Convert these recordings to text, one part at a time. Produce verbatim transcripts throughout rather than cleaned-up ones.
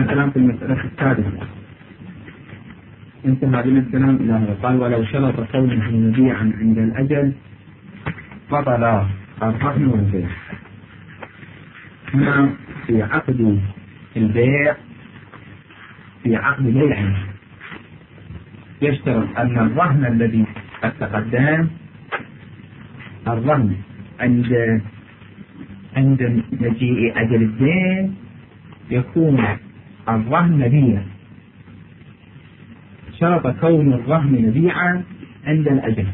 الكلام في المسألة السادسة. انتهى بنا الكلام إلى هذا. قال ولو شرط كونه مبيعا عند الأجل بطل الرهن والبيع. هنا في عقد البيع في عقد بيع يشترط أن الرهن الذي قد تقدم الرهن عند عند مجيء أجل الدين يكون الرهن مبيعا. شرط كون الرهن مبيعا عند الأجل.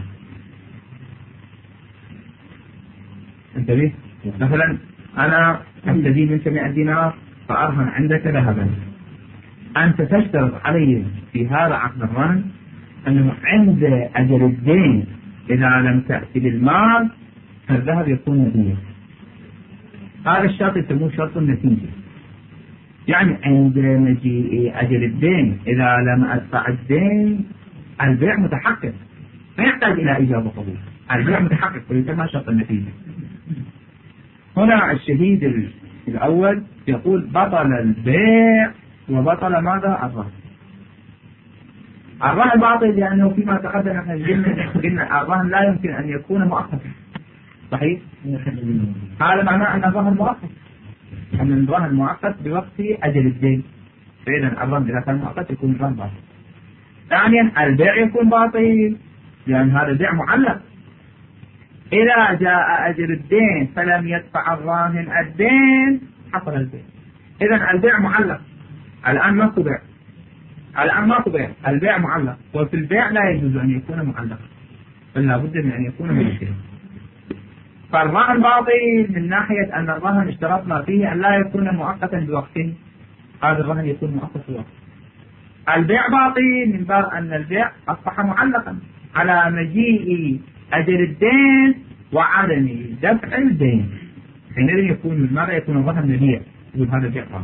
انتبه، مثلا أنا أستدين منك مئة دينار فأرهن عندك ذهبا، أنت تشترط علي في هذا عقد الرهن أنه عند أجل الدين إذا لم تأتي بالمال فالذهب يكون مبيعا. هذا الشرط يسموه شرط النتيجة، يعني عند مجيء أجل الدين إذا لم أدفع الدين البيع متحقق، ما يحتاج إلى إجابة قبول، البيع متحقق ويسمى شرط النتيجة. هنا الشهيد الأول يقول بطل البيع وبطل ماذا؟ الرهن. الرهن باطل لأنه فيما تقدم احنا قلنا الرهن لا يمكن أن يكون مؤقتا، صحيح؟ هذا معناه أن الرهن مؤقت، أن الرهن مؤقت بوقت أجل الدين، فإذا الرهن إذا كان مؤقت يكون الرهن باطل. ثانيا البيع يكون باطل لأن هذا البيع معلق. إذا جاء أجل الدين فلم يدفع الراهن الدين حصل البيع. إذا البيع معلق، الآن ما بيع، الآن ما بيع، البيع معلق، وفي البيع لا يجوز أن يكون معلقا بل لا بد من أن يكون ملكا. فالرهن باطل من ناحية أن الرهن اشترطنا فيه أن لا يكون مؤقتا بوقت، هذا الرهن يكون مؤقت بوقت. البيع باطل من باب أن البيع أصبح معلقا على مجيء أجل الدين وعدم دفع الدين، حينئذ يكون ماذا؟ يكون الرهن مبيع، يقول هذا البيع باطل،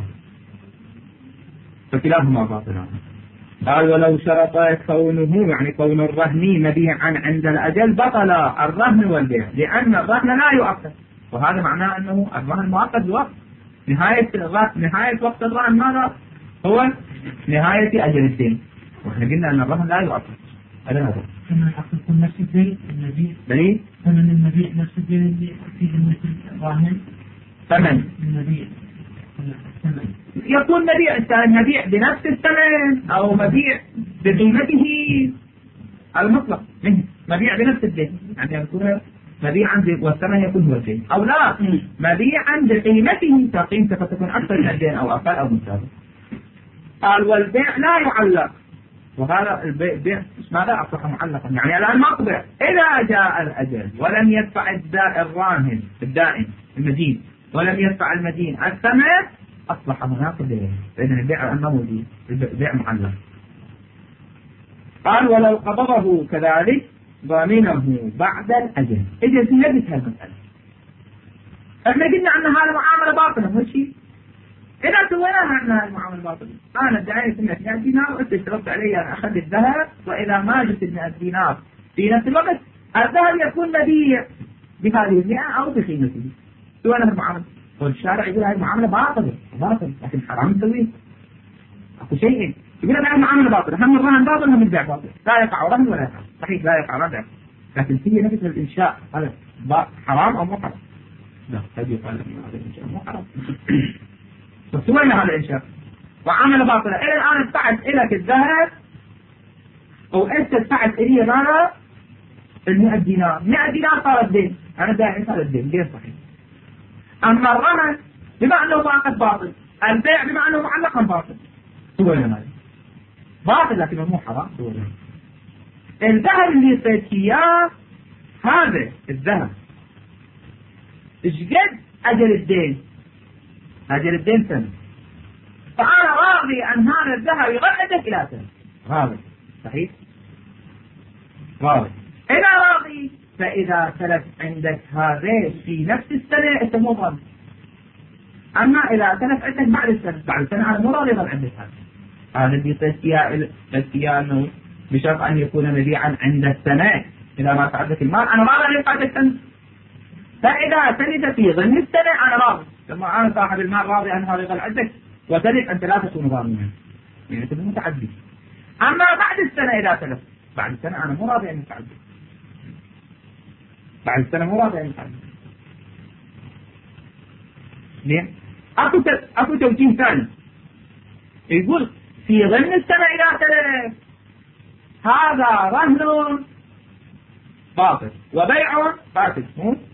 فكلاهما باطلان. قال ولو شرط كونه يعني كون الرهن مبيعا عند الأجل بطل الرهن والبيع، لأن الرهن لا يؤقت، وهذا معناه أنه الرهن مؤقت بوقت نهاية نهاية وقت الرهن ماذا؟ هو نهاية أجل الدين، وإحنا قلنا أن الرهن لا يؤقت. هذا هذا ثمن العقد يكون نفس الدين المبيع، دليل ثمن المبيع نفس الدين اللي فيه مثل الراهن. ثمن المبيع الثمن يكون مبيع، كان مبيع بنفس الثمن أو مبيع بقيمته المطلق منه، مبيع بنفس الدين، يعني يكون مبيعا والثمن يكون هو الدين، أو لا مبيعا بقيمته، فقيمته فتكون أكثر من الدين أو أقل أو مساوي. قال والبيع لا يعلق، وهذا البيع ماذا؟ أصبح معلقا، يعني الآن ما قبع. إذا جاء الأجل ولم يدفع الراهن الدائن المدين ولم يدفع المدين الثمن أصبح هناك دين، فإذا البيع الآن موجود، البيع معلق. قال ولو قبضه كذلك ضامنه بعد الأجل. إذا سنجد هالمسألة احنا قلنا أن هذا معاملة باطلة، مش شيء. إذا سويناها أن هذه المعاملة باطلة، أنا ادعيت مئة دينار وأنت اشترطت علي أن أخذ الذهب، وإذا ما جبت مئة دينار في نفس الوقت الذهب يكون مبيع بهذه المئة أو بقيمته، سوينا المعاملة. والشارع يقول هذه المعاملة باطلة باطل، لكن حرام تسويه. أكو شيء يقول هذه المعاملة باطلة، هم الرهن باطل هم البيع باطل، لا يقع رهن ولا يقع، صحيح لا يقع رهن، لكن في نفس الإنشاء هذا حرام أو مو حرام؟ لا، هذه يقال هذا الإنشاء مو حرام. فسوينا هذا الإنشاء وعاملة باطلة. إلى الآن ادفعت إليك الذهب أو أنت ادفعت إلي ماذا؟ المئة دينار، مئة دينار صارت دين، أنا داعي صار الدين غير صحيح. أما الرهن بما أنه معقد باطل، البيع بما أنه معلق باطل، سوينا هذا باطل لكن مو حرام. سوينا الذهب اللي صيت إياه، هذا الذهب إيش قد أجل الدين؟ أجل الدين سنة، فأنا راضي أن هذا الذهب يغلقك إلى سنة، راضي صحيح؟ راضي. إذا راضي فإذا تلف عندك هذا في نفس السنة أنت مو راضي. أما إذا تلف عندك بعد السنة، بعد السنة أنا مو راضي يظل عندك هذا. هذا اللي تستياء أنه بشرط أن يكون مبيعا عند السنة، إذا ما تعدت المال أنا راضي أن يبقى عندك سنة. فإذا سند في ضمن السنة أنا راضي، لما أنا صاحب المال راضي أن هذا يظل عندك، وتجب أن لا تكون ضامنا، يعني تكون متعدي. أما بعد السنة إذا تلف، بعد السنة أنا مو راضي أن يتعدى، بعد السنة مو راضي أن يتعدى. ليه؟ أكو أكو توجيه ثاني يقول في ضمن السنة إذا تلف هذا رهن باطل وبيع فاسد.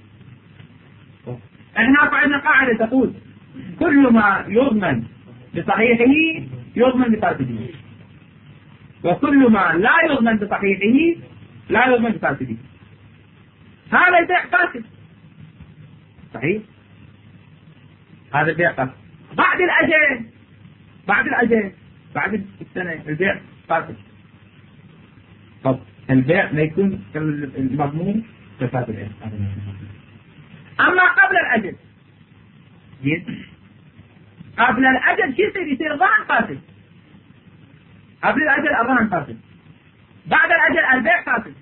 احنا عندنا قاعدة تقول كل ما يضمن بصحيحه يضمن بفاسده، وكل ما لا يضمن بصحيحه لا يضمن بفاسده. هذا البيع فاسد صحيح، هذا البيع فاسد. بعد الأجل بعد الأجل بعد السنة البيع فاسد. طب البيع ما يكون المضمون بفاسد. أما قبل الأجل، قبل الأجل شو يصير؟ يصير الرهن فاسد. قبل الأجل الرهن فاسد، بعد الأجل البيع فاسد.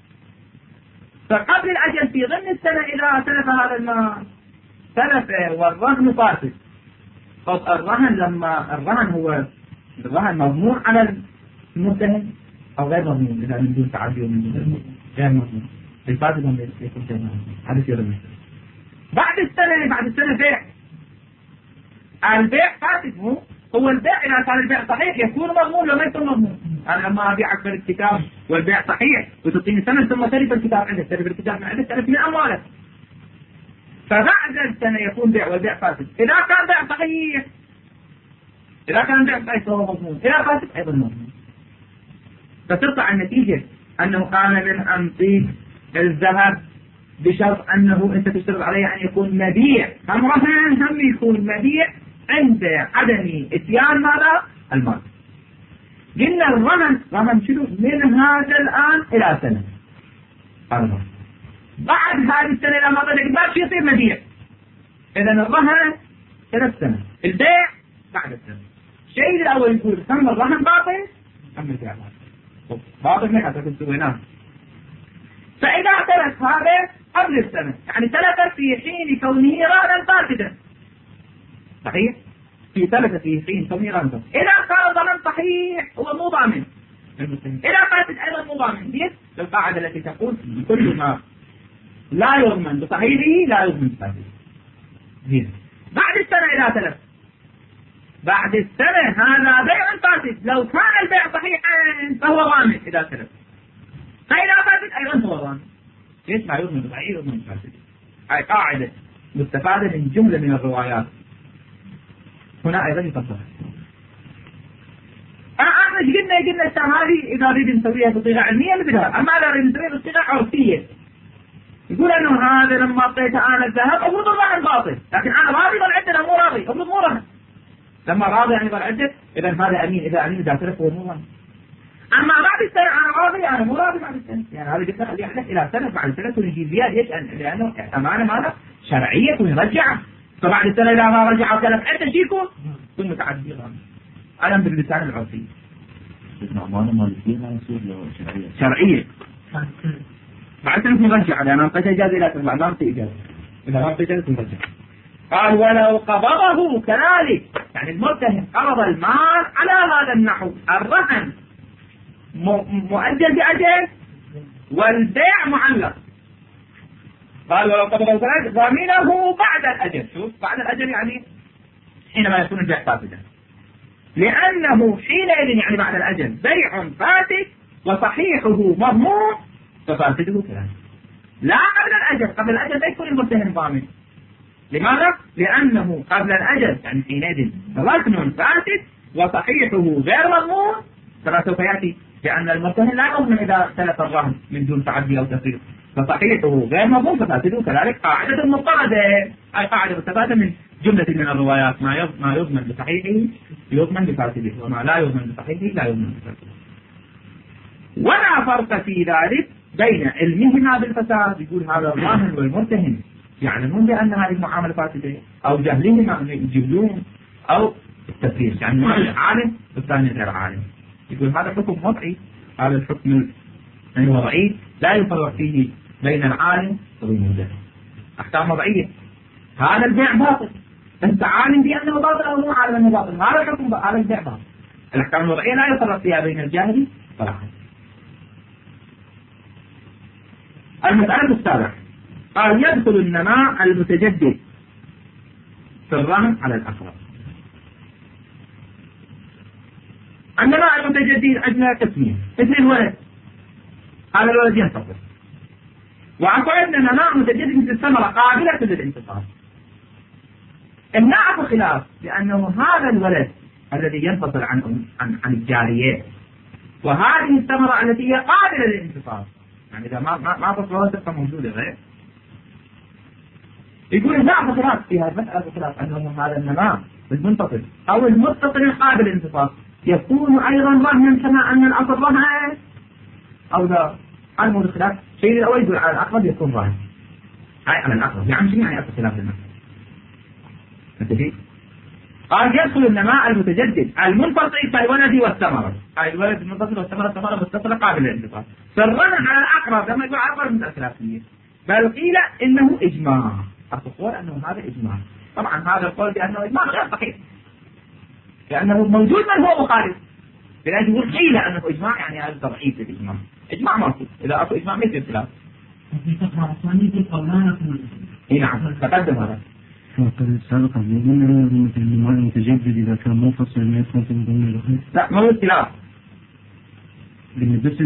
فقبل الأجل في ضمن السنة إذا تلف هذا المال تلف والرهن فاسد. طب الرهن لما الرهن هو الرهن مضمون على المتهم أو غير مضمون؟ إذا من دون تعدي ومن دون غير مضمون الفاسد هم يكون غير مضمون. هذا يصير المشكلة. بعد السنة بعد السنة بيع، البيع فاسد. مو هو البيع إذا كان البيع صحيح يكون مضمون لو ما يكون مضمون. أنا لما أبيعك بالكتاب والبيع صحيح وتعطيني ثمن ثم تلف الكتاب عندك، تلف الكتاب عندك تلف من أموالك. فبعد السنة يكون بيع والبيع فاسد. إذا كان بيع صحيح إذا كان بيع صحيح فهو مضمون، إذا فاسد أيضا مضمون. فتطلع النتيجة أنه كان من أنطيك الذهب بشرط أنه أنت تشترط عليه أن يكون مبيع، هم رهن هم يكون مبيع عند عدم إتيان ماذا؟ المال. قلنا الرهن رهن شنو؟ من هذا الآن إلى سنة. الرهن بعد هذه السنة إلى ما بدأ ما يصير مبيع. إذا الرهن إلى السنة، البيع بعد السنة. الشيء الأول يقول ثم الرهن باطل أم البيع باطل؟ باطل من حسب سويناه. فإذا تلف هذا قبل السنة يعني تلف في حين كونه رهنا فاسدا صحيح؟ في تلف في حين كونه رهنا فاسدا. إذا كان ضمن صحيح هو مو ضامن، إذا فاسد أيضا مو ضامن. ليش؟ القاعدة التي تقول كل ما لا يضمن بصحيحه لا يضمن بفاسده. بعد السنة إذا تلف، بعد السنة هذا بيع فاسد. لو كان البيع صحيحا فهو ضامن إذا تلف، فإذا فاسد أيضا هو ضامن. ليش لا يضمن بصحيح يضمن بفاسد؟ هاي قاعدة مستفادة من جملة من الروايات هنا أيضا يطبق. أنا أعرف قلنا قلنا السنة هذه إذا نريد نسويها بصيغة علمية مثلها، أما إذا نريد نسويها بصيغة عرفية يقول أنه هذا لما أعطيته أنا الذهب أفرض الرهن باطل، لكن أنا راضي ظل عندنا مو راضي، أفرض مو رهن. لما راضي يعني ظل عندك إذا هذا أمين، إذا أمين إذا تلف هو مو رهن. أما بعد السنة أنا راضي أنا مو راضي بعد السنة، يعني هذا قلنا خليه يحدث إلى سنة بعد السنة ونجي زيادة. ليش؟ لأنه أمانة ماذا؟ شرعية ونرجعه. فبعد السنة إذا ما رجع وتلف عندك شيكو كن متعدي غامض. ألم باللسان العرفي. أمانة مالكية ما يصير شرعية. شرعية. بعد سنة نرجع، لأن أنقذ إجازة إلى سنة ما أنقذ إجازة، إذا ما أنقذ إجازة نرجع. قال ولو قبضه كذلك، يعني المتهم قبض المال على هذا النحو، الرهن مؤجل بأجل والبيع معلق. قال ولو قبضه كذلك ضامنه بعد الأجل. شوف بعد الأجل يعني حينما يكون البيع فاسدا، لأنه حينئذ يعني بعد الأجل بيع فاسد وصحيحه مضمون ففاسده كذلك. لا قبل الأجل، قبل الأجل لا يكون المتهم ضامن. لماذا؟ لأنه قبل الأجل يعني حينئذ رهن فاسد وصحيحه غير مضمون، كما سوف يأتي، لأن المتهم لا يضمن إذا تلف الرهن من دون تعدي أو تفريط، فصحيحه غير مضمون ففاسده كذلك. قاعدة مضطردة، أي قاعدة مستفادة من جملة من الروايات، ما ما يضمن بصحيحه يضمن بفاسده، وما لا يضمن بصحيحه لا يضمن بفاسده. ولا فرق في ذلك بين علمهما بالفساد، يقول هذا الراهن والمتهم يعلمون بأن هذه المعاملة فاسدة، أو جهلهما يجهلون، أو التفريط يعني واحد عالم والثاني غير عالم. يقول هذا حكم وضعي، هذا الحكم الوضعي لا يفرق فيه بين العالم وبين الجاهل، أحكام وضعية. هذا البيع باطل أنت عالم بأنه باطل أو مو عالم أنه باطل، هذا الحكم هذا البيع باطل. الأحكام الوضعية لا يفرق فيها بين الجاهل والعالم. المسألة السابعة قال يدخل النماء المتجدد في الرهن على الأقرب. النماء المتجدد عندنا قسمين، مثل الولد، هذا الولد ينتصر، وعفو عندنا نماء متجدد مثل الثمرة قابلة للانتصار. النعم خلاف، لأنه هذا الولد الذي ينفصل عن عن عن الجارية، وهذه الثمرة التي هي قابلة للانتصار، يعني إذا ما ما ما فصلها تبقى موجودة غير. يقول النعم خلاف في هذه المسألة خلاف، أنه هذا النماء المنفصل أو المتصل القابل للانتصار يكون أيضا رهنا كما أن الأصل رهن أو لا. هذا مو الخلاف. الشيء الأول يقول على الأقرب يكون رهن، هاي على الأقرب، يعني شنو يعني أصل خلاف المسألة؟ متفق؟ قال يدخل النماء المتجدد المنفصل كالولد والثمرة، هاي الولد المنفصل والثمرة الثمرة متصلة قابلة للانتصار، فالرهن على الأقرب لما يقول على الأقرب من الخلافية، بل قيل إنه إجماع. القول أنه هذا إجماع، طبعا هذا القول بأنه إجماع غير صحيح، لأنه موجود من هو مخالف، لأنه يقول قيل أنه إجماع يعني هذا ضعيف الإجماع، إجماع موجود، إذا أكو إجماع مثل الخلاف. إي نعم تقدم هذا. سابقا يقولون النماء المتجدد إذا كان منفصل ما يدخل في ضمن الرهن. لا مو الخلاف. بس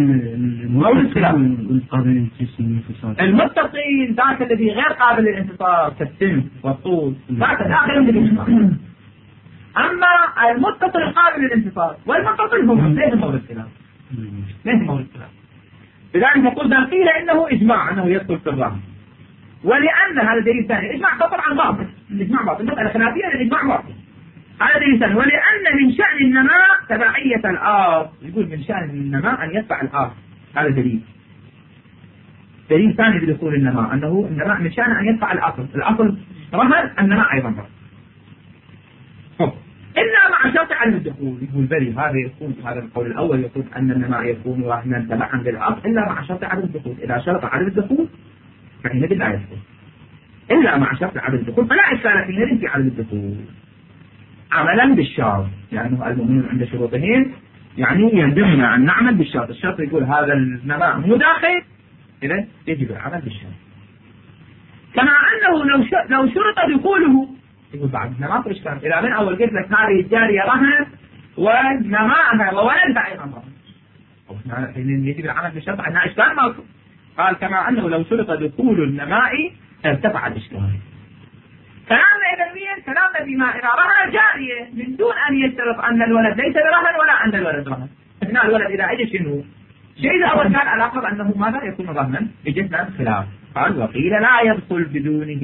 القابل للانتصار. المتصل ذاك الذي غير قابل للانتصار كالسن والطول ذاك داخل بالإجماع. أما المتصل القابل للانتصار والمتصل هو ليس مورد الخلاف. ليس مورد الخلاف. لذلك يقول بل قيل إنه إجماع أنه يدخل في الرهن. ولأن هذا دليل ثاني، الإجماع طبعا باطل، الإجماع باطل، المسألة خلافية الإجماع باطل. هذا دليل ثاني، ولأن من شأن النماء تبعية الآرض، يقول من شأن النماء أن يتبع الآرض، هذا دليل. دليل ثاني بدخول النماء أنه النماء من شأن أن يتبع الأصل، الأصل رهن، النماء أيضا رهن. إلا مع شرط عدم الدخول، يقول بلي هذا يكون هذا القول الأول يقول أن النماء يكون رهنا تبعا للأصل إلا مع شرط عدم الدخول، إذا شرط عدم الدخول فحينئذ لا يدخل، إلا مع شرط عدم الدخول فلا إشكال حينئذ في عدم الدخول عملا بالشرط، لأنه المؤمنون عند شروطهم يعني يلزمنا أن نعمل بالشرط، الشرط يقول هذا النماء مو داخل، إذا يجب العمل بالشرط. كما أنه لو لو شرط دخوله، يقول بعد ما في إشكال، إذا من أول قلت لك هذه الجارية رهن ونماءها وولدها أيضا رهن، حين يجب العمل بالشرط عندنا إشكال موجود. قال كما أنه لو شرط دخول النماء ارتفع الإشكال. كلامنا إذا مين؟ كلامنا بما إذا رهن جارية من دون أن يشترط أن الولد ليس برهن ولا أن الولد رهن. أثناء الولد إذا أجى شنو؟ شيء الأول كان على الأقرب أنه ماذا يكون رهنا، إجتنا خلاف، قال وقيل لا يدخل بدونه،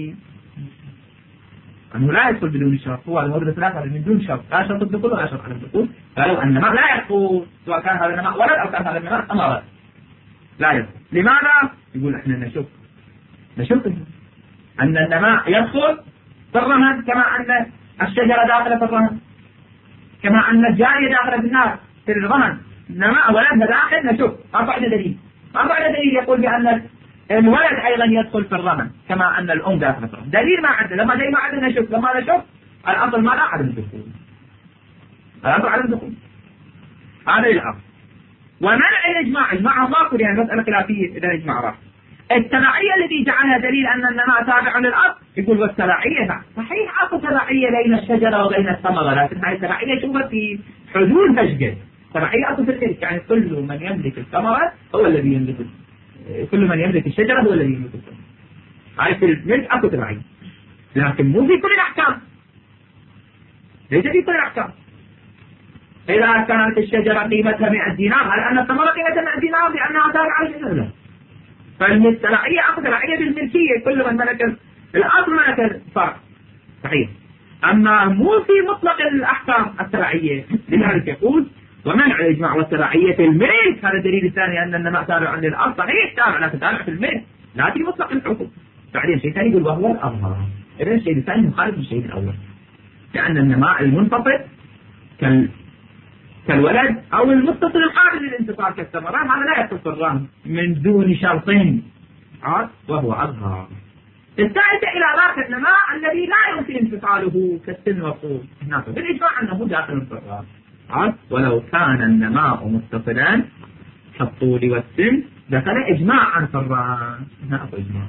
أنه لا يدخل بدون شرط، هو المورد الثلاثة من دون شرط، لا شرط الدخول ولا شرط عدم الدخول، قالوا أن النماء لا يدخل سواء كان هذا النماء ولد أو كان هذا النماء ثمرة، لا يدخل. لماذا؟ يقول إحنا نشوف نشوف أن النماء يدخل في الرهن كما أن الشجرة داخلة في الرهن، كما أن الجارية داخلة في النار في الرهن، النماء ولدها داخل. نشوف أربع دليل، أربع دليل يقول بأن الولد أيضا يدخل في الرهن كما أن الأم داخلة في الرهن. دليل ما عندنا، لما دليل ما عندنا نشوف، لما نشوف الأصل ما لا عدم الدخول، الأصل عدم الدخول، هذا الأصل. ومنع الإجماع، إجماع ماكو يعني مسألة خلافية إذا الإجماع راح. التبعية التي جعلها دليل أن النماء تابع للأصل، يقول والتبعية نعم صحيح أكو تبعية بين الشجرة وبين الثمرة، لكن هذه التبعية شوفت في حدود فشقة، تبعية أكو في الملك، يعني كل من يملك الثمرة هو الذي يملك، كل من يملك الشجرة هو الذي يملك الثمرة، هاي في الملك أكو تبعية، لكن مو في كل الأحكام، ليس في كل الأحكام. إذا كانت الشجرة قيمتها مئة دينار، هل أن الثمرة قيمتها مئة دينار لأنها تابعة للشجرة؟ فالتبعية أكو تبعية بالملكية، كل من ملك الأصل ملك الفرع صحيح، أما مو في مطلق الأحكام التبعية. لذلك يقول ومنع الإجماع والتبعية في الملك، هذا الدليل الثاني أن النماء تابع للأصل، صحيح تابع لكن تابع في الملك لا في مطلق الحكم. بعدين شيء ثاني يقول وهو الأظهر، إذا الشيء الثاني مخالف للشيء الأول، لأن النماء المنفصل كال كالولد أو المتصل القابل للانتصار كالثمرات هذا لا يدخل في الرهن من دون شرطين، وهو أظهر. الثالثة إلى ذاك النماء الذي لا يمكن انفصاله كالسن والطول هناك بالإجماع أنه داخل في الراس، ولو كان النماء متصلا كالطول والسن دخل إجماعا في الراس. هنا أكو إجماع.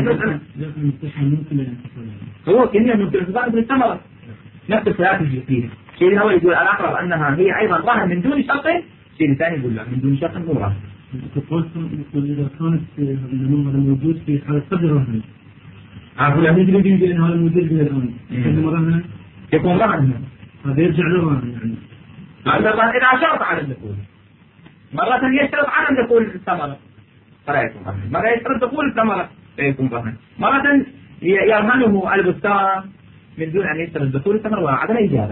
هو كمية من الانفصال في الثمرة نفس الخلاف الجزئية. شيء هو يقول الأقرب أنها هي أيضا ظاهر من دون شرط، شيء ثاني يقول لا من دون شرط مو ظاهر. إذا كانت النمو موجود في حالة قدر رهن عارف لا ندري بين أنه الموجود الآن رهن يكون رهن هذا يرجع للرهن يعني. هذا إذا شرط على الدخول مرة يشترط عدم دخول الثمرة فلا يكون رهن، مرة يشترط دخول الثمرة فيكون رهن، مرة يرهنه البستان من دون أن يشترط دخول الثمرة وعدم إجابة.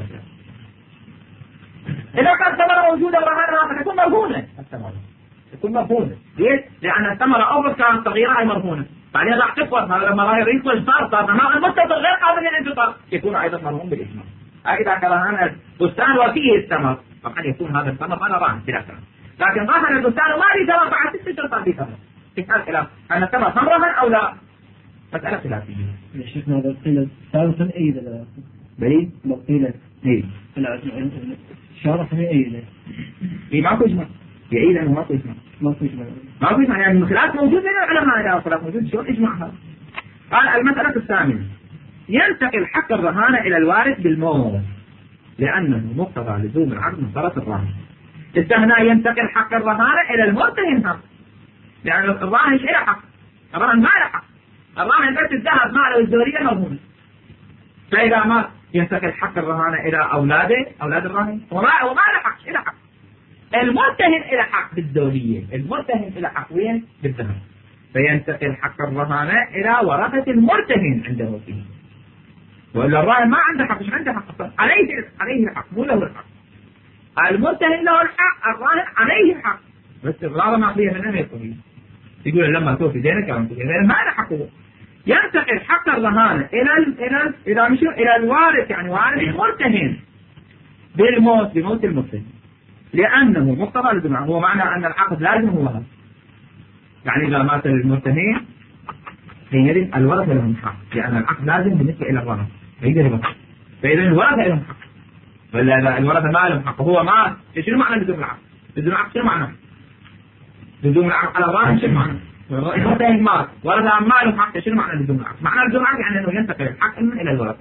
إذا كانت الثمرة موجودة ورهنها فتكون مرهونة الثمرة تكون مرهونة. ليش؟ لأن الثمرة أول كانت صغيرة أي مرهونة، بعدين راح تكبر هذا لما راح يكبر صار صار نماء المتصل غير قابل للانفصال يكون أيضا مرهون بالإجماع. إذا كان هذا البستان وفيه الثمر طبعا يكون هذا الثمر ما راح بلا ثمر، لكن ظاهر البستان وما لي ثمر بعد ست شهور في ثمر. في حال خلاف أن الثمر ثمرها أو لا مسألة خلافية. يا شيخنا هذا قيل ثالثا أيضا بلي قيل إيه شارح هي أيضا إيه ما كوجمع يعيد أنه ما كوجمع ما كوجمع ما كوجمع يعني الخلاف موجود بين العلماء إذا الخلاف موجود شلون إجماع هذا؟ قال المسألة الثامنة ينتقل حق الرهانة إلى الوارث بالموت لأنه مقتضى لزوم العقد من طرف الراهن. استهنى ينتقل حق الرهانة إلى المرتهن حق، يعني الراهن إيش له حق؟ الراهن ما له حق، الراهن بس الذهب ماله الزورية مرهونة، فإذا ما ينتقل حق الرهانة إلى أولاده أولاد الراهن وما وما له حق، إلى حق. المرتهن إلى حق بالدولية، المرتهن إلى حق وين؟ بالذهب، فينتقل حق الرهانة إلى ورثة المرتهن عنده فيه، وإلا الراهن ما عنده حق، مش عنده حق عليه عليه الحق مو له الحق. المرتهن له الحق، الراهن عليه الحق، بس الغرض ما فيها منه يقول يقول لما توفي دينك أو توفي دينك ما له حقه. ينتقل حق الرهانة إلى ال إلى ال إلى مشو إلى الوارث يعني وارث المرتهن بالموت بموت المرتهن، لأنه مقتضى لزوم. هو معنى أن العقد لازم هو هذا، يعني إذا مات المرتهن حينئذ الورثة لهم حق، لأن العقد لازم بالنسبة إلى الورثة، فإذا الورثة لهم حق، ولا الورثة ما لهم حق. هو مات شنو معنى لزوم العقد؟ لزوم العقد شنو معنى؟ لزوم العقد على الراهن شنو معنى؟ المرتهن مات ورثة ما لهم حق، شنو معنى لزوم العقد؟ معنى لزوم العقد يعني أنه ينتقل الحق من إلى الورثة،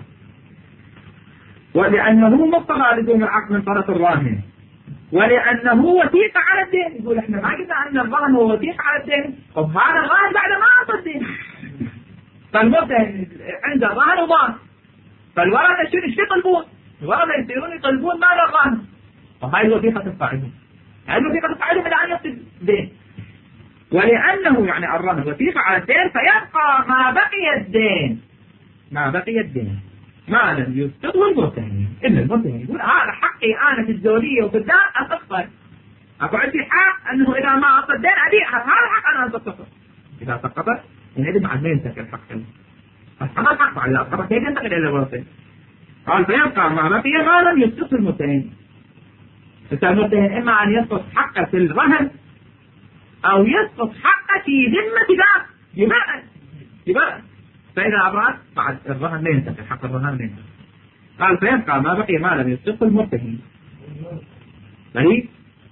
ولأنه مقتضى لزوم العقد من طرف الراهن، ولأنه وثيقة على الدين. يقول احنا ما قلنا أن الرهن هو وثيقة على الدين، طب هذا الرهن بعد ما أعطى الدين، فالمرتهن عنده الرهن ومات، فالورثة شنو ايش يطلبون؟ الورثة يصيرون يطلبون مال الرهن، وهاي الوثيقة تفعلهم، هاي الوثيقة تفعلهم إلى أن يقضي الدين. ولأنه يعني الرهن وثيقة على الدين فيبقى ما بقي الدين، ما بقي الدين ما لم يسقطه المرتهن، إلا المرتهن يقول هذا حقي أنا في الزولية وفي الدار أسقطه، أكو عندي حق أنه إذا ما أعطى الدين أبيع، هذا حق أنا أسقطه. إذا سقطت يعني بعد ما ينتقل الحق هذا الحق بعد إذا سقطت كيف ينتقل إلى الورثة؟ قال فيبقى ما بقي ما لم يسقطه المرتهن. فالمرتهن إما أن يسقط حقه في الرهن أو يسقط حقه في ذمة ذاك يبقى يبقى فإذا أبرأت بعد الرهن لا ينتقل، حق الرهن لا ينتقل. قال فيبقى ما بقي ما لم يسقطه المرتهن. صحيح؟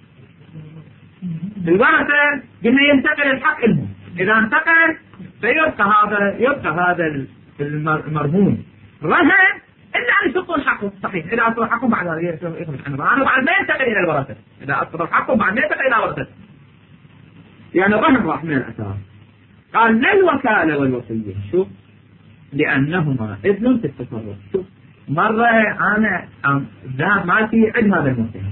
الورثة قلنا ينتقل الحق لهم، إذا انتقل فيبقى هذا يبقى هذا المرهون رهن إلا أن يسقطون حقه. صحيح إذا أسقط حقه بعد ذلك يخرج عن الرهن وبعد ما ينتقل إلى الورثة، إذا أسقط حقه بعد ما ينتقل إلى الورثة، يعني الرهن راح من الأساس. قال لا الوكالة والوصية، شوف لأنهما إذن في التصرف. شوف مرة أنا ذهب مالتي عند هذا المرتهن،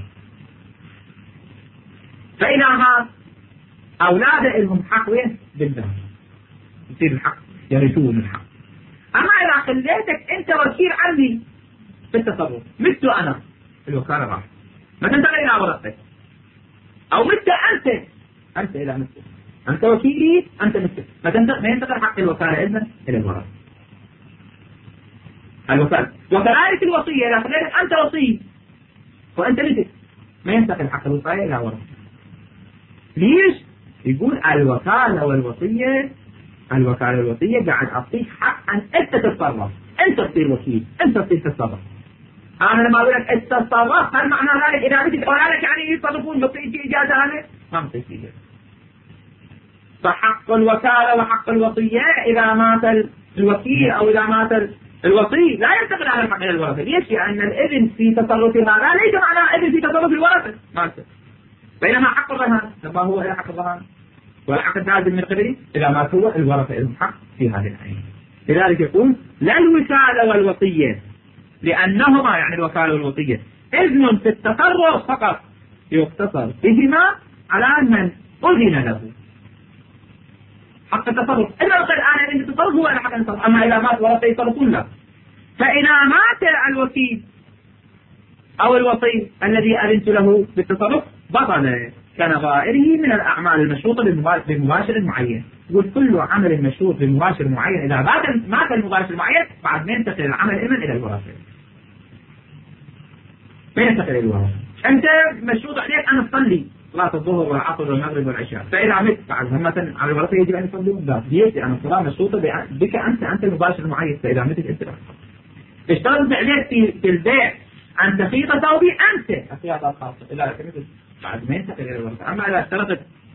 فإذا مات أولاده لهم حق وين؟ بالذهب يصير الحق يرثون الحق. أما إذا خليتك أنت وكيل عندي في التصرف مت أنا الوكالة راح ما تنتقل إلى ورثتك، أو مت أنت أنت إلى مت أنت وكيلي أنت مت ما تنتقل ما ينتقل حق الوكالة إذن إلى الورثة الوكالة. وكذلك الوصية إذا خليتك أنت وصي وأنت مت ما ينتقل حق الوصية إلى ورثة. ليش؟ يقول الوكالة والوصية الوكالة الوصية قاعد أعطيك حق أن أنت تتصرف، أنت تصير وكيل، أنت تصير تتصرف. أنا لما أقول لك أنت تتصرف هل معنى ذلك إذا بدك أولادك يعني يتصرفون بطيء إجازة أنا؟ ما بطيء إجازة. فحق الوكالة وحق الوصية إذا مات الوكيل أو إذا مات الوصي لا ينتقل على الحق إلى الورثة. ليش؟ لأن الإذن في تصرف هذا ليس معناه إذن في تصرف الورثة مالته. بينما حق الرهان لما هو إلى حق الرهان والحق النازل من قبله إذا مات هو الورثة لهم حق في هذه العين. لذلك يقول لا الوكالة والوصية لأنهما يعني الوكالة والوصية إذن في التصرف فقط يقتصر بهما على من أذن له حق التصرف. إذا قلت الآن إذن التصرف هو حق التصرف، أما إذا مات ورثة يتصرفون له. فإذا مات الوكيل أو الوصي الذي أذنت له بالتصرف بطل كنظائره من الأعمال المشروطة بمباشر معين. يقول كل عمل مشروط بمباشر معين إذا مات المباشر المعين بعد ما ينتقل العمل إما إلى الوراثة. ما ينتقل إلى الوراثة. أنت مشروط عليك أن تصلي صلاة الظهر والعصر والمغرب والعشاء، فإذا مت بعد همة على الوراثة يجب أن يصلون. لا ليش؟ لأن الصلاة مشروطة بك أنت أنت المباشر المعين، فإذا مت أنت اشترط عليك في في البيع أن تخيط ثوبي أنت الخياطة الخاصة إلا بعد ما ينتقل إلى الورثة. أما إذا اشترطت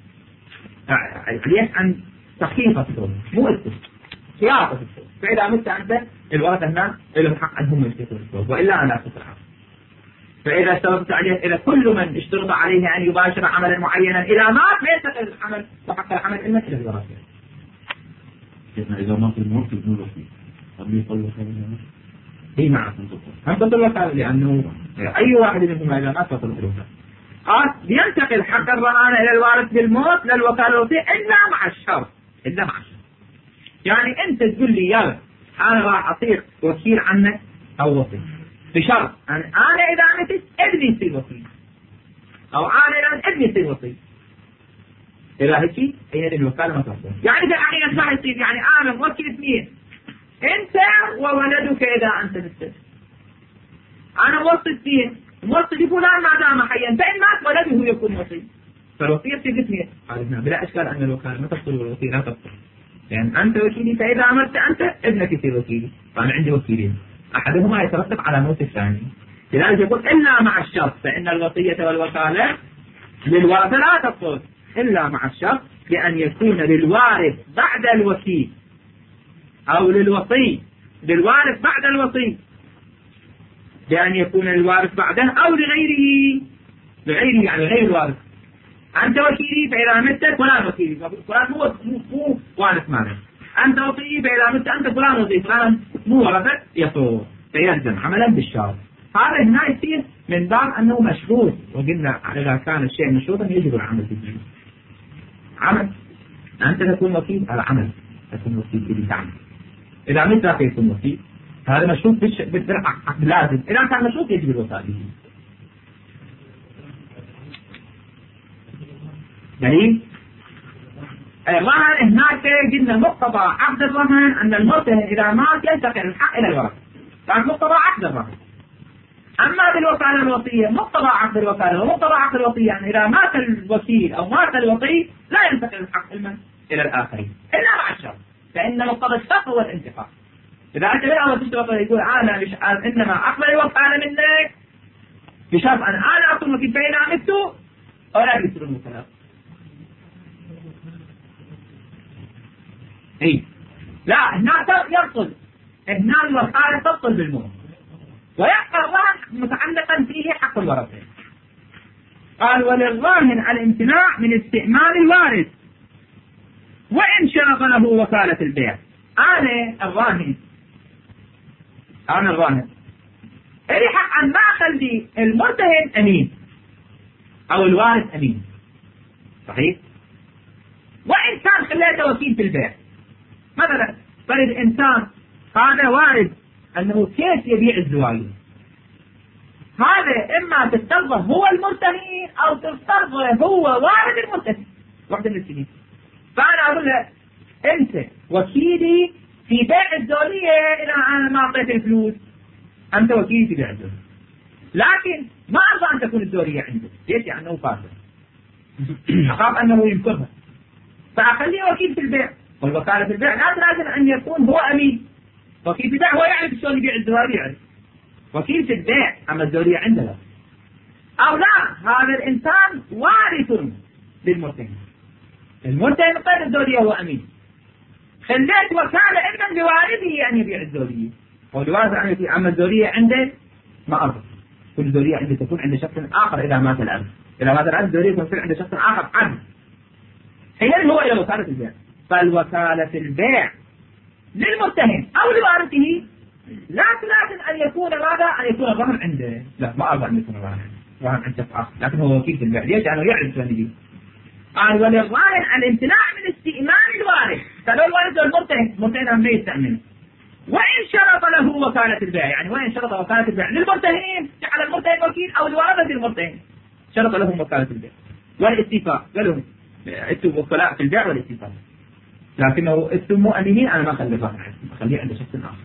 عليك أن تخيط الثوب مو أنت خياطة الثوب، فإذا مت أنت الورثة هنا لهم حق أنهم يخيطوا الثوب وإلا أنا أخيط العمل. فإذا اشترطت عليه إذا كل من اشترط عليه أن يباشر عملا معينا إذا مات ينتقل العمل وحق العمل إما إلى الورثة. إذا مات الموت ابن الوكيل هم يصلوا خيرا. هي نعم هم تطلق لأنه أي واحد منهم إذا مات تطلق له. قال ينتقل حق الرهان إلى الوارث بالموت للوكالة الوصية إلا مع الشرط. إلا مع الشرط يعني أنت تقول لي يلا أنا راح أصير وكيل عنك أو وصي بشرط أن أنا إذا متت ابني يصير وكيل أو أنا إذا ابني يصير وصي. إذا هيك هي الوكالة ما تصير. يعني في الحقيقة ما يصير يعني أنا موكل اثنين أنت وولدك إذا أنت مت. أنا موصي اثنين موصي لفلان ما دام حيا فإن مات ولده يكون وصي. فالوصية في اثنين قالنا بلا إشكال أن الوكالة ما تفصل والوصية لا تفصل. يعني أنت وكيلي فإذا أمرت أنت ابنك يصير وكيلي. فأنا عندي وكيلين أحدهما يترتب على موت الثاني. لذلك يقول إلا مع الشرط فإن الوصية والوكالة للورثة لا تفصل إلا مع الشرط بأن يكون للوارث بعد الوكيل أو للوصي للوارث بعد الوصي بأن يكون الوارث بعده أو لغيره لغيره يعني غير الوارث. أنت وكيلي فإذا مت فلان وكيلي فلان مو مو وارث مالك. أنت وصي فإذا مت أنت فلان وصي فلان مو ورثة يصور فيلزم عملا بالشرط. هذا هنا يصير من باب أنه مشروط وقلنا إذا كان الشيء مشروطا يجب العمل به. عمل أنت تكون وكيل على عمل تكون وكيل إذا تعمل. إذا مت لا يكون وكيل هذا مشروط بالعقد لازم. إذا كان مشروط يجب الوفاء به. دليل الرهن هناك قلنا مقتضى عقد الرهن أن المرتهن إذا مات ينتقل الحق إلى الورثة. لكن مقتضى عقد الرهن. أما بالوكالة الوصية مقتضى عقد الوكالة ومقتضى عقد الوصية يعني إذا مات الوكيل أو مات الوصي لا ينتقل الحق إلى الآخرين إلا مع الشرط فإن مقتضى الشرط هو الانتقال. إذا أنت بالأول تشتغل يقول أنا مش إنما أقبل الوكالة منك بشرط أن أنا أكون وكيل فإن عملت ولا يصير الوكالة. إيه لا هنا يفصل هنا الوكالة تفصل بالموت ويبقى الرهن متعلقا فيه حق الورثة. قال وللراهن الامتناع من استئمان الوارث وإن شرط له وكالة البيع. أنا الراهن أنا الراهن إلي حق أن ما أخلي المرتهن أمين أو الوارث أمين صحيح. وإن كان خليته وكيل في البيع مثلا فرد إنسان هذا وارد أنه كيف يبيع الزوايا هذا إما تسترضه هو المرتهن أو تسترضه هو وارد المرتهن واحدة من الاثنين. فأنا أقول له أنت وكيلي في بيع الزولية إذا أنا ما أعطيت الفلوس أنت وكيلي في بيع الزولية لكن ما أرضى أن تكون الزولية عنده. ليش؟ لأنه فاسد أخاف أنه ينكرها فأخليه وكيل في البيع والوكالة في البيع لا لازم أن يكون هو أمين. وكيل في البيع هو يعرف شلون يبيع الزواري يعرف. وكيل في البيع أما الزورية عنده لا. أو لا هذا الإنسان وارث للمرتهن. المرتهن قيد الزورية هو أمين. خليت وكالة إذن لوارثه أن يبيع الزورية. والوارث أن يبيع أما الزورية عنده ما أرض. كل زورية عنده تكون عند شخص آخر إذا مات الأب. إذا مات الأب الزورية تكون عند شخص آخر عبد. حين هو إلى وكالة البيع. فالوكالة في البيع للمرتهن أو لوارثه لا لازم أن يكون ماذا؟ أن يكون الرهن عنده. لا ما أرضى أن يكون الرهن رهن عند شخص آخر. لكن هو وكيل في البيع. ليش؟ لأنه يعرف شلون يجي. قال وللراهن الامتناع من استئمان الوارث. فلو الوارث والمرتهن مرتهن ما يستأمن. وإن شرط له وكالة البيع يعني وإن شرط وكالة البيع للمرتهنين جعل المرتهن وكيل أو لورثة المرتهن شرط لهم وكالة البيع والاستيفاء قالوا انتم وكلاء في البيع والاستيفاء. لكنه انتم مؤمنين أنا ما أخلي الرهن أخليه عند شخص آخر.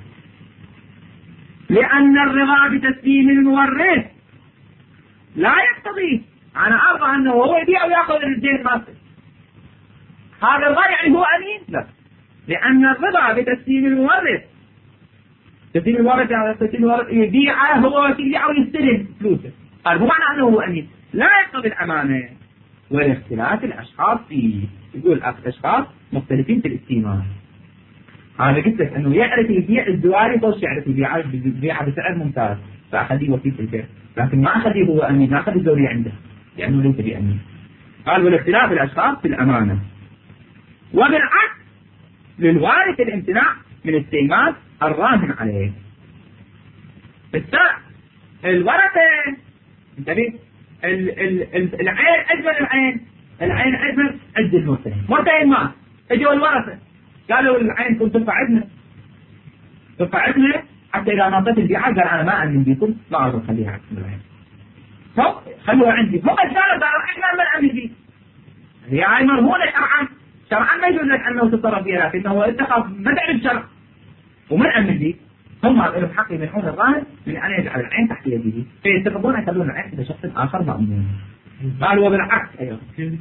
لأن الرضا بتسليم المورث لا يقتضي أنا أرضى أنه هو يبيع ويأخذ الدين الماصر. هذا الرضا يعني هو أمين؟ لا. لأن الرضا بتسليم المورث تسليم المورث يعني تسليم المورث يبيعه هو يبيعه ويستلم فلوسه. قال مو معنى أنه هو أمين. لا يقتضي الأمانة والاختلاف الأشخاص فيه. يقول الأشخاص مختلفين في الاستيمان. أنا قلت لك أنه يعرف يبيع الزواري بس يعرف يبيعه يبيعه بسعر ممتاز فأخليه وكيل في البيع. لكن ما أخليه هو أمين ما أخليه الزوري عنده لأنه ليس بأمين. قال والاختلاف الأشخاص في الأمانة. وبالعكس للوارث الامتناع من استئمان الراهن عليه. بالتالي الورثة انتبه العين أجمل العين العين أجمل عند المرتهن. مرتهن ما اجوا الورثة قالوا العين كنت تفعدنا تفعدنا حتى إذا نطيت البيعة قال أنا ما أمن بيكم ما أعرف أخليها عند العين. طب خلوها عندي هم قالوا إحنا ما نأمن بيه. هي عين مرهونة شرعا شرعا ما يجوز لك أنه تتصرف فيها لكنه اتخذ ما تعرف شرع ومن أمن بيه. هم لهم حق يمنعون الراهن من أن يجعل العين تحت يده فيتفقون أن يخلون العين عند شخص آخر مأمون. قالوا وبالعكس أيضا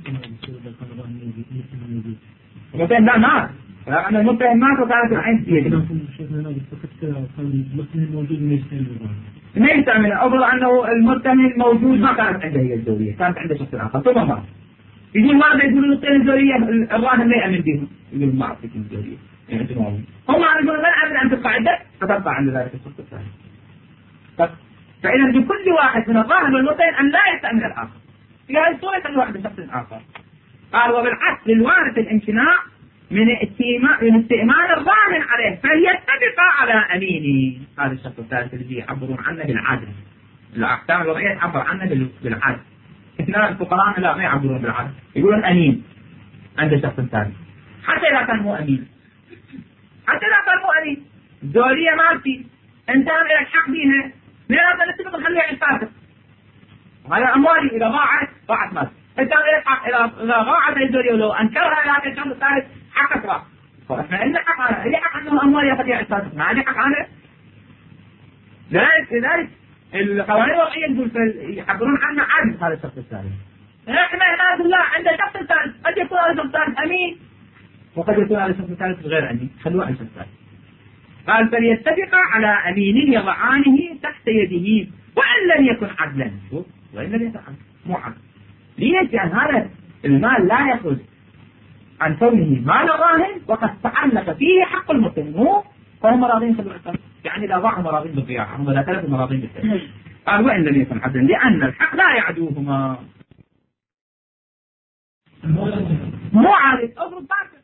المرتهن لا مات لأن المرتهن مات وكانت العين في يده ما يستعمل أفضل أنه المرتهن موجود ما كانت عنده هي الزورية كانت عنده شخص آخر ثم مات. يقول ماذا يقولون الطين الزورية الراهن لا يأمن بهم يقول ما أعطيك الزورية يعني هم يقولون لا أمن أن تبقى عندك فتبقى عند ذلك الشخص الثاني. فإذا لكل واحد من الراهن والمرتهن أن لا يستأمن الآخر في هذه الصورة أن واحد شخص آخر. قال وبالعكس للوارث الامتناع من استئمان من استئمان الراهن عليه فليتفق على أمينه. هذا الشخص الثالث الذي يعبرون عنه بالعدل. الأحكام الوضعية تعبر عنه بالعدل. اثنان الفقراء لا ما يعبرون بالعدل يقولون أمين عند الشخص الثاني حتى إذا كان مو أمين حتى إذا كان مو أمين الزورية مالتي أنت لك حق بيها لأن نتفق نخليها عند فاسد. هذا أموالي إذا ضاعت ضاعت مال أنت لك حق إذا إذا ضاعت الزورية ولو أنكرها لكن الشخص الثالث حقك راح. فإحنا عندنا حق على ليه حق أنه أموالي أخذيها عند فاسد ما عندي حق على لذلك لذلك القوانين الوضعية تقول يعبرون عنه عدل هذا الشخص الثالث. احنا هنا بالله عند الشخص الثالث قد يكون هذا الشخص الثالث امين وقد يكون هذا الشخص الثالث غير امين خلوه على الشخص الثالث. قال فليتفق على امين يضعانه تحت يده وان لم يكن عدلا وان لم يكن عدلا مو عدل. ليش؟ لان هذا المال لا يخرج عن كونه مال الراهن وقد تعلق فيه حق المرتهن فهم راضين خلوا الحكم يعني لا ضاعوا مراضين بالضياع هم لا ثلاث مراضين بالضياع. قال وإن لم يكن عدلا لأن الحق لا يعدوهما. مو عادل أفرض باكر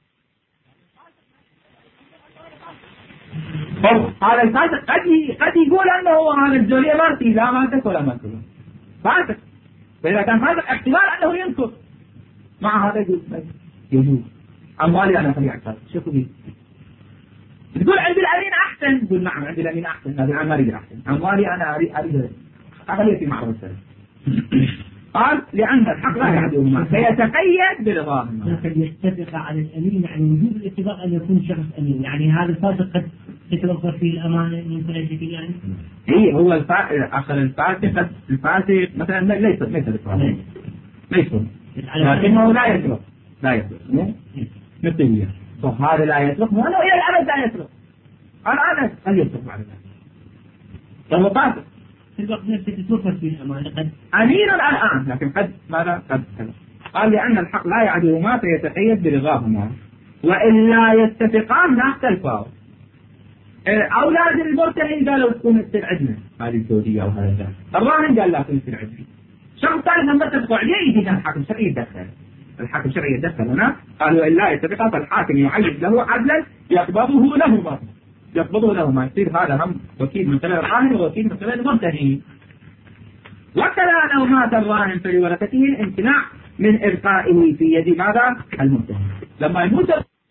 هذا الفاسق قد قد يقول أنه هذا الزورية مالتي لا مالتك ولا مالتك فاسق. فإذا كان فاسق احتمال أنه ينكر مع هذا يجوز يجوز أموالي أنا خليها أكثر شوفوا لي تقول عند الأمين أحسن تقول نعم عند الأمين أحسن هذا أنا أريد أحسن أموالي أنا أريد أريد أخليه في معرض السلام. قال لأن الحق لا يعدوهما فيتقيد برضاهما. لكن يتفق على الأمين يعني وجود الاتفاق أن يكون شخص أمين يعني هذا الفاسق قد تتوفر فيه الأمانة من كل شيء يعني. إيه هو الفاسق أصل الفاسق الفاسق مثلا ليس ليس ليس ليس لكنه لا يسرق لا يسرق مثل فهذا لا يسرق ولو إلى الأبد لا يسرق، الآن هل يسرق بعد ذلك؟ فهو قاتل الوقت نفسه تتوفر فيه الأمانة قد أمين الآن، لكن قد ماذا؟ قد كذا. قال لأن الحق لا يعدلهما فيتقيد برضاهما، وإلا يتفقان لا اختلفا. أولاد المرتهن قالوا تكون استرعدنا هذه الزوجية أو هذا الجانب، الراهن قال لا تكون استرعدنا. شخص ثالث هم اتفقوا عليه يجي الحاكم الشرعي يتدخل، الحاكم الشرعي يتدخل هنا. قالوا إلا يتفقا فالحاكم يعين له عدلا يقبضه لهما، يقبضه لهما، يصير هذا هم وكيل من قبل الراهن ووكيل من قبل المرتهن. وكذا لو مات الراهن فلورثته الامتناع من إبقائه في يد ماذا؟ المرتهن. لما يموت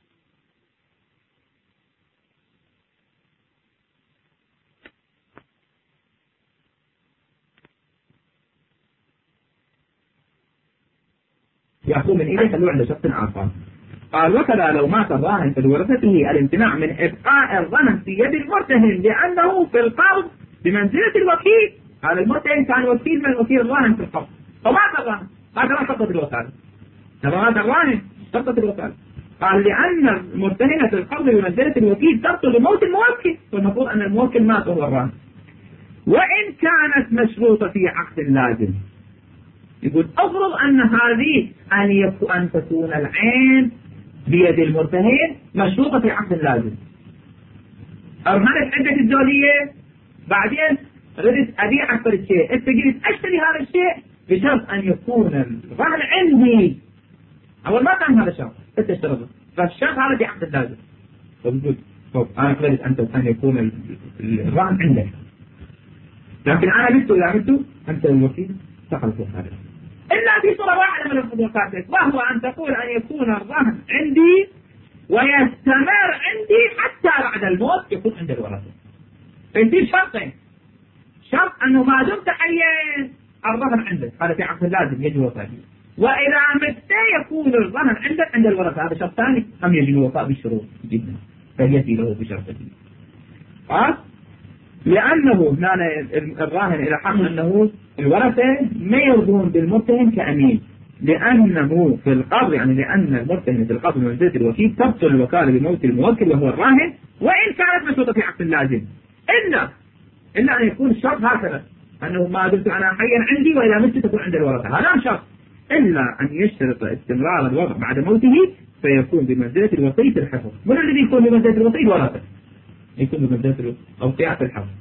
يأخذ من إيده خلوه عند شخص آخر. قال وكذا لو مات الراهن فلورثته الامتناع من إبقاء الرهن في يد المرتهن لأنه في القبض بمنزلة الوكيل. هذا المرتهن كان وكيل من وكيل الراهن في القبض، فمات الراهن هكذا سقطت الوكالة. مات الراهن سقطت الوكالة. قال لأن المرتهن في القبض بمنزلة الوكيل تبطل بموت الموكل، فالمفروض أن الموكل مات وهو الراهن. وإن كانت مشروطة في عقد لازم، يقول أفرض أن هذه أن يكون أن تكون العين بيد المرتهن مشروطة في عقد لازم. أرهنت عدة الزوجية، بعدين ردت أبيع أكثر الشيء، أنت قلت أشتري هذا الشيء بشرط أن يكون الرهن عندي. أول ما كان هذا الشرط، أنت اشترطه، فالشرط هذا في عقد لازم. فبقول طب أنا قلت أنت أن يكون الرهن عندك، لكن أنا قلت إذا قلت أنت الوكيل دخلت هذا. إلا في صورة واحدة من الحقوقات، وهو أن تقول أن يكون الرهن عندي ويستمر عندي حتى بعد الموت يكون عند الورثة. فيصير شرطين، شرط أنه ما دمت حيا الرهن عندك، هذا في عقد لازم يجب الوفاء، وإذا مت يكون الرهن عندك عند الورثة، هذا شرط ثاني هم يجب الوفاء بالشروط جدا فليأتي له بشرطه. خلاص؟ لأنه هنا الراهن إلى حق أنه الورثة ما يرضون بالمرتهن كأمين، لأنه في القبض يعني لأن المرتهن في القبض من منزلة الوكيل تبطل الوكالة بموت الموكل وهو الراهن، وإن كانت مشروطة في عقد اللازم، إلا إلا أن يكون الشرط هكذا أنه ما دمت أنا حيا عندي وإذا مت تكون عند الورثة، هذا شرط. إلا أن يشترط استمرار الوضع بعد موته فيكون بمنزلة الوصي في الحفظ. من الذي يكون بمنزلة الوصي؟ الورثة يكون بمنزلة أوقياء في الحفظ،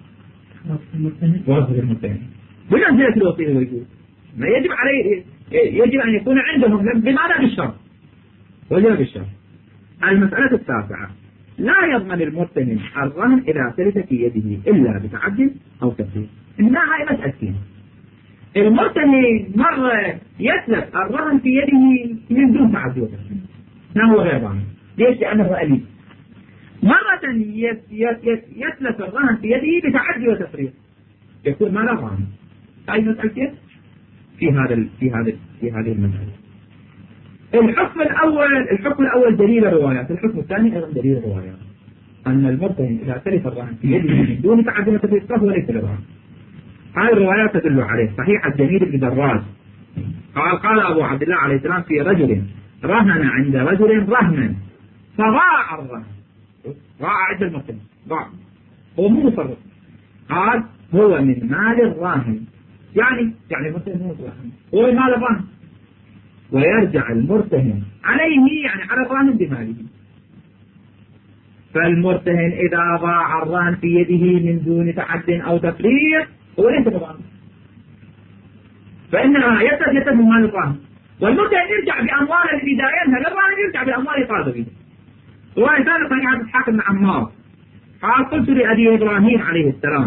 ورثة المرتهن بمنزلة الوصي. هو يقول ما يجب عليه، يجب أن يكون عندهم بمعنى بالشرط، وجب بالشرط. المسألة التاسعة لا يضمن المرتهن الرهن إذا تلف في يده إلا بتعد أو تفريط. إنها هاي مسألتين. المرتهن مرة يتلف الرهن في يده من دون تعد وتفريط، ما هو غير ضامن. ليش؟ لأنه أليم. مرة يتلف الرهن في يده بتعد وتفريط، يكون ما لا ضامن. هاي مسألتين في هذا في هذا في هذه المسألة. الحكم الأول الحكم الأول دليل الروايات، الحكم الثاني أيضا دليل الروايات. أن المرتهن إذا تلف الرهن في يده من دون تعد وتفريط فهو ليس برهن. هذه الروايات تدل عليه. صحيح الجميل بن دراج قال قال أبو عبد الله عليه السلام في رجل رهن عند رجل رهنا فضاع الرهن، ضاع عند المرتهن، ضاع هو مو مصرف. قال هو من مال الراهن، يعني يعني المرتهن هو الراهن، هو من مال الراهن، ويرجع المرتهن عليه يعني على الراهن بماله. فالمرتهن إذا ضاع الرهن في يده من دون تعد أو تفريط هو ليس بضامن، فإنها يسد يسد من مال الراهن، والمرتهن يرجع بأموال الذي داينها للراهن، يرجع بأموال طالبه. رواية ثانية صحيحة الحاكم بن عمار قال قلت لأبي إبراهيم عليه السلام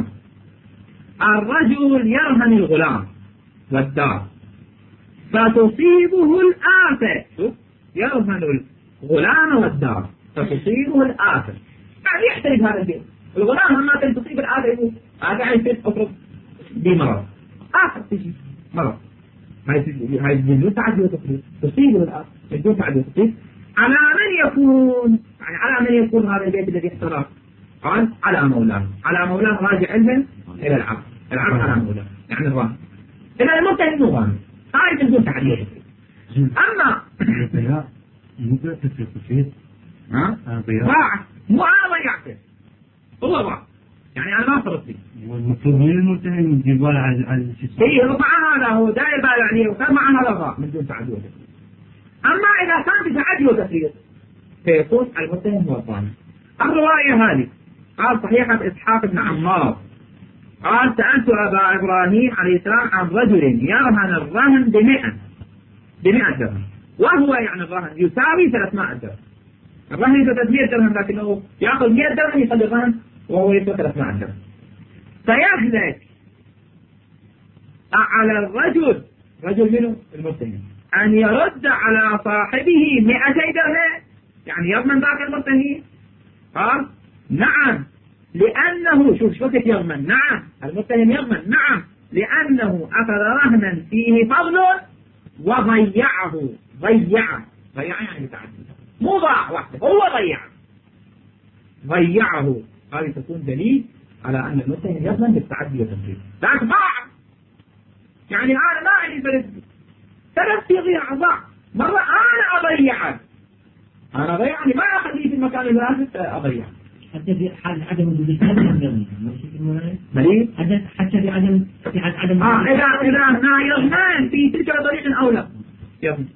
الرجل يرهن الغلام والدار فتصيبه الآفة، يرهن الغلام والدار فتصيبه الآفة، يعني يحترق هذا البيت. الغلام لما تصيب الآفة يقول هذا عايز أفرض بمرض آخر تجي مرض، هاي بدون تعدي وتفريط تصيبه الآفة بدون تعدي وتفريط. على من يكون يعني على من يكون هذا البيت الذي احترق؟ قال على مولاه، على مولاه راجع علما إلى العبد، العبد على مولاه يعني الراهن. إذا المرتهن مو ضامن، هاي بدون تعدي وتفريط. أما مو تفريط ها؟ ضاعت، مو أنا ضيعته، هو ضاع، يعني أنا ما فرط فيه. والمفروض من المرتهن يجيب باله على على إيه رفع هذا هو داير باله عليه وكان مع هذا ضاع من دون تعدي وتفريط. أما إذا كان بتعدي وتفريط فيكون المتهم هو الظالم. الرواية هذه قال صحيحة إسحاق بن عمار قال سألت أبا إبراهيم عليه السلام عن رجل يرهن الرهن بمئة بمئة درهم، وهو يعني الرهن يساوي ثلاثمائة درهم. الرهن يساوي ثلاثمائة درهم لكنه يأخذ مئة درهم يخلي الرهن وهو يساوي ثلاثمائة درهم. فيهلك على الرجل، رجل منه المتهم، أن يرد على صاحبه مئتي درهم، يعني يضمن ذاك المتهم. قال نعم لأنه شوف شو كيف يضمن، نعم المتهم يضمن، نعم لأنه أخذ رهنا فيه فضل وضيعه، ضيعه ضيعه يعني متعدد، مو ضاع وحده، هو ضيعه ضيعه. هذه تكون دليل على أن المتهم يضمن بالتعدي والتفريط. لكن ضاع يعني أنا ما عندي فرد سبب في ضياع، ضاع مرة أنا أضيعه، أنا أضيعني ما أخليه في المكان المناسب أضيعه. حتى في حال عدم وجود الثمن مليء حتى في عدم في حال عدم آه إذا إذا ما يضمن في تلك الطريق أو لا يضمن.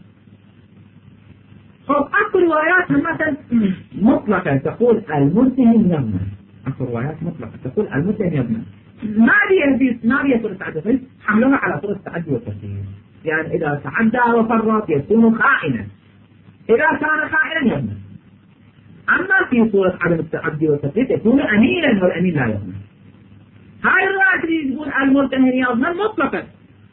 خب أكو روايات مثلا مطلقة تقول المتهم يضمن، أكو روايات مطلقة تقول المتهم يضمن، ما بيه ما بيه صورة تعدي، حملوها على صورة التعدي والتفريط. يعني إذا تعدى وفرط يكون خائنا، إذا كان خائنا يضمن. أما في صورة عدم التعدي والتفريط يكون أمينا والأمين لا يضمن. هاي الرواية اللي تقول المتهم يضمن مطلقا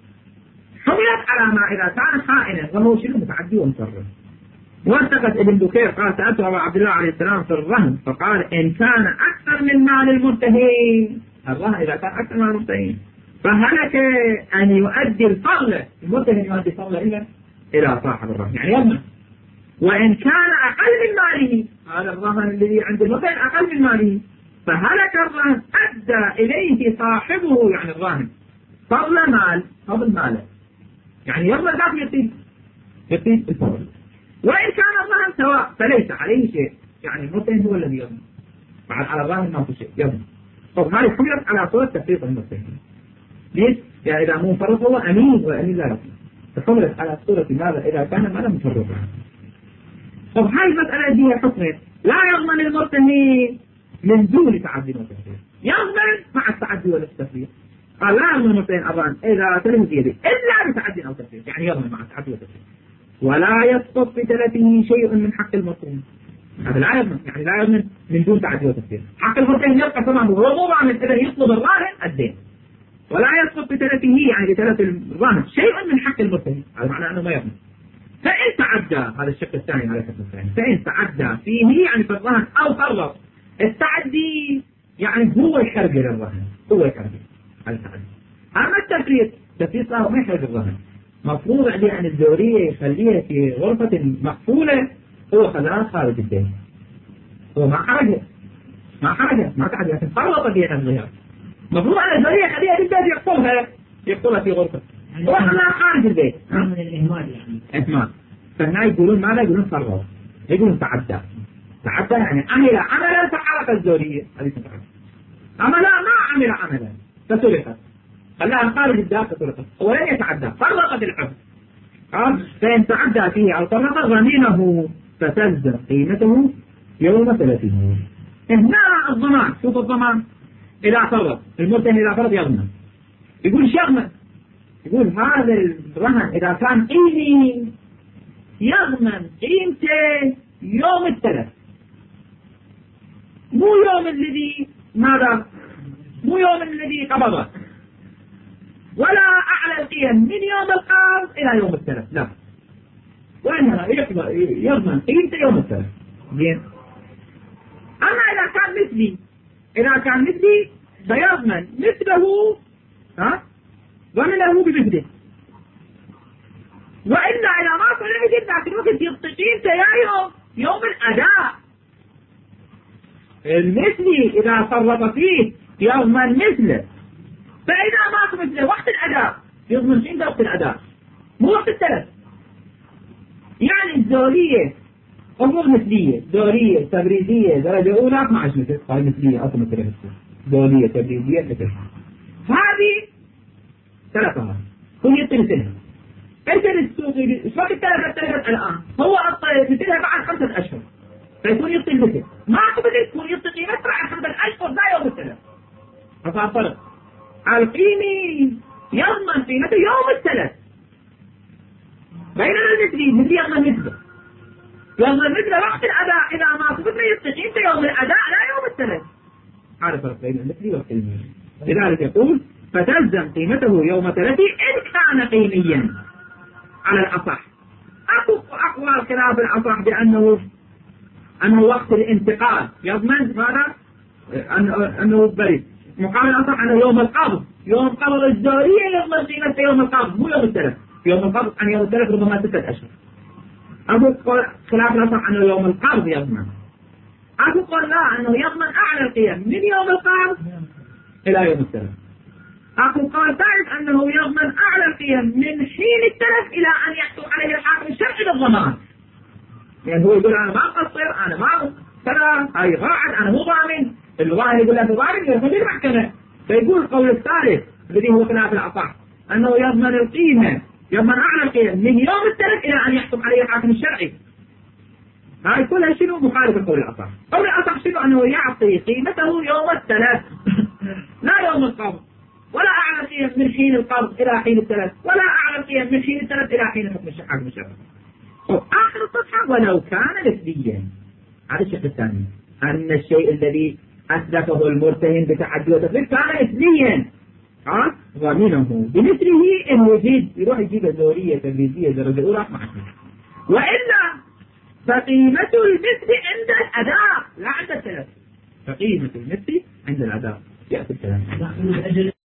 حملت على ما إذا كان خائنا وهو شنو متعدي ومفرط. وانتقد ابن بكير قال سألت أبا عبد الله عليه السلام في الرهن فقال إن كان أكثر من مال المتهم، الرهن إذا كان أكثر من مال المتهم فهلك أن يؤدي الفضل، المتهم يؤدي الفضل إلى إلى صاحب الرهن يعني يضمن. وإن كان أقل من ماله، هذا الرهن الذي عند المتهم أقل من ماله، فهلك الرهن أدى إليه صاحبه يعني الرهن فضل مال فضل ماله، يعني يضمن ذاك يطيب يطيب الفضل. وإن كان الرهن سواء فليس عليه شيء، يعني المتهم هو الذي يضمن، بعد على الرهن ما في شيء يضمن. طب هذه حملت على صورة تفريط المتهم. ليش؟ يعني إذا مو مفرط هو أمين وأمين لا يضمن، فحملت على صورة ماذا إذا كان ماذا مفرط. طب هاي المسألة دي حكمت لا يضمن المتهم من دون تعدي وتفريط، يضمن مع التعدي والتفريط. قال لا يضمن المتهم الرهن إذا تلف بيده إلا بتعدي أو تفريط، يعني يضمن مع التعدي والتفريط. ولا يسقط بتلفه شيء من حق المتهم، هذا لا يضمن، يعني لا يضمن من دون تعدي وتفريط. حق المتهم يبقى طبعا هو ضامن إذا يطلب الراهن الدين، ولا يسقط بتلفه يعني بتلف الراهن شيء من حق المتهم، هذا معناه أنه ما يضمن. فإن تعدى، هذا الشق الثاني على الحكم الثاني، فإن تعدى فيه يعني في الرهن أو فرط، التعدي يعني هو يحرق الرهن، هو يحرق هذا التعدي. أما التفريط، التفريط صار ما يحرق الرهن، مفروض عليه أن الزورية يخليها في غرفة مقفولة، هو خلاها خارج البيت، هو ما حرقها ما حرقها ما تعدي، لكن فرط بها الظهر، مفروض أن الزورية يخليها في البيت يقفلها يقفلها في غرفة وخلاها خارج البيت. من الإهمال يعني إهمال. فهنا يقولون ماذا؟ يقولون فرط، يقولون تعدى، تعدى يعني عمل عملا فحرق الزورية هذه تعدى. أما لا ما عمل عملا فسرقت، خلاها خارج الدار فسرقت، ولن يتعدى فرط بالحب. قال فإن تعدى فيه أو فرط غنيمه فتزدد قيمته يوم ثلاثين. هنا الضمان، شوف الضمان إذا فرط المتهم إذا فرط يضمن، يقول شغمة، يقول هذا الرهن إذا كان قيمي يضمن قيمته يوم التلف، مو يوم الذي ماذا مو يوم الذي قبضه، ولا أعلى القيم من يوم القبض إلى يوم التلف، لا، وإنما يضمن قيمته يوم التلف. زين. أما إذا كان مثلي، إذا كان مثلي فيضمن مثله ها ضمنه بمثله، وإلا إذا ما صار مثل ذاك الوقت يعطي قيمته يا يوم يوم الأداء. المثلي إذا فرط فيه يضمن مثله، فإذا ما مثله وقت الأداء يضمن قيمته وقت الأداء مو وقت التلف. يعني الزولية أمور مثلية دورية تبريدية درجة أولى اثنعش متر، هاي مثلية أصلا مثل دورية تبريدية مثل هذه ثلاثة كل يطي مثلها. أنت السوقي إيش وقت الثلاثة الثلاثة الآن هو أعطى مثلها بعد خمسة أشهر فيكون يطي المثل ما قبل يكون يطي قيمته بعد خمسة أشهر لا يوم الثلاث. هذا فرق. القيمي يضمن قيمته يوم الثلاث بينما المثلي مثلي يضمن نسبة يضمن مثل وقت الأداء إذا ما صفتنا يطي قيمته يوم الأداء لا يوم الثلاث. هذا فرق بين المثلي والقيمي. لذلك يقول فتلزم قيمته يوم ثلاث إن كان قيميا على الأصح. أكو أقوال خلاف الأصح بأنه أنه وقت الانتقال يضمن ماذا؟ أنه, أنه بريد مقابل الأصح أنه يوم القبض يوم قبض الدورية يضمن قيمته يوم القبض مو يوم الثلاث. يوم القبض عن يوم الثلاث ربما ستة أشهر. أكو خلاف الأصح أنه يوم القبض يضمن. أكو قول لا أنه يضمن أعلى القيم من يوم القبض إلى يوم الثلاث. أكو قول ثالث أنه يضمن أعلى القيم من حين التلف إلى أن يحصل عليه الحاكم الشرعي للضمان. يعني هو يقول أنا ما أقصر أنا ما كذا هاي قاعد أنا مو ضامن الظاهر يقول أنت ضامن يرفض المحكمة. فيقول القول الثالث الذي هو خلاف الأصح أنه يضمن القيمة يضمن أعلى القيم من يوم التلف إلى أن يحصل عليه الحاكم الشرعي. هاي كلها شنو مخالف القول الأصح. القول الأصح شنو أنه يعطي قيمته يوم التلف لا يوم القبض ولا أعلى قيم من حين القبض إلى حين الثلاث ولا أعلى قيم من حين الثلاث إلى حين حكم الحاكم الشرعي. آخر الصفحة ولو كان نسبيا. هذا الشق الثاني أن الشيء الذي أثبته المرتهن بتعدي وتفريق كان نسبيا ها ضمنه بمثله إن وجد يروح يجيب الدورية تبريدية درجة أولى مع وإلا فقيمة المثل عند الأداء لا عند الثلاث. فقيمة المثل عند الأداء يأتي الكلام.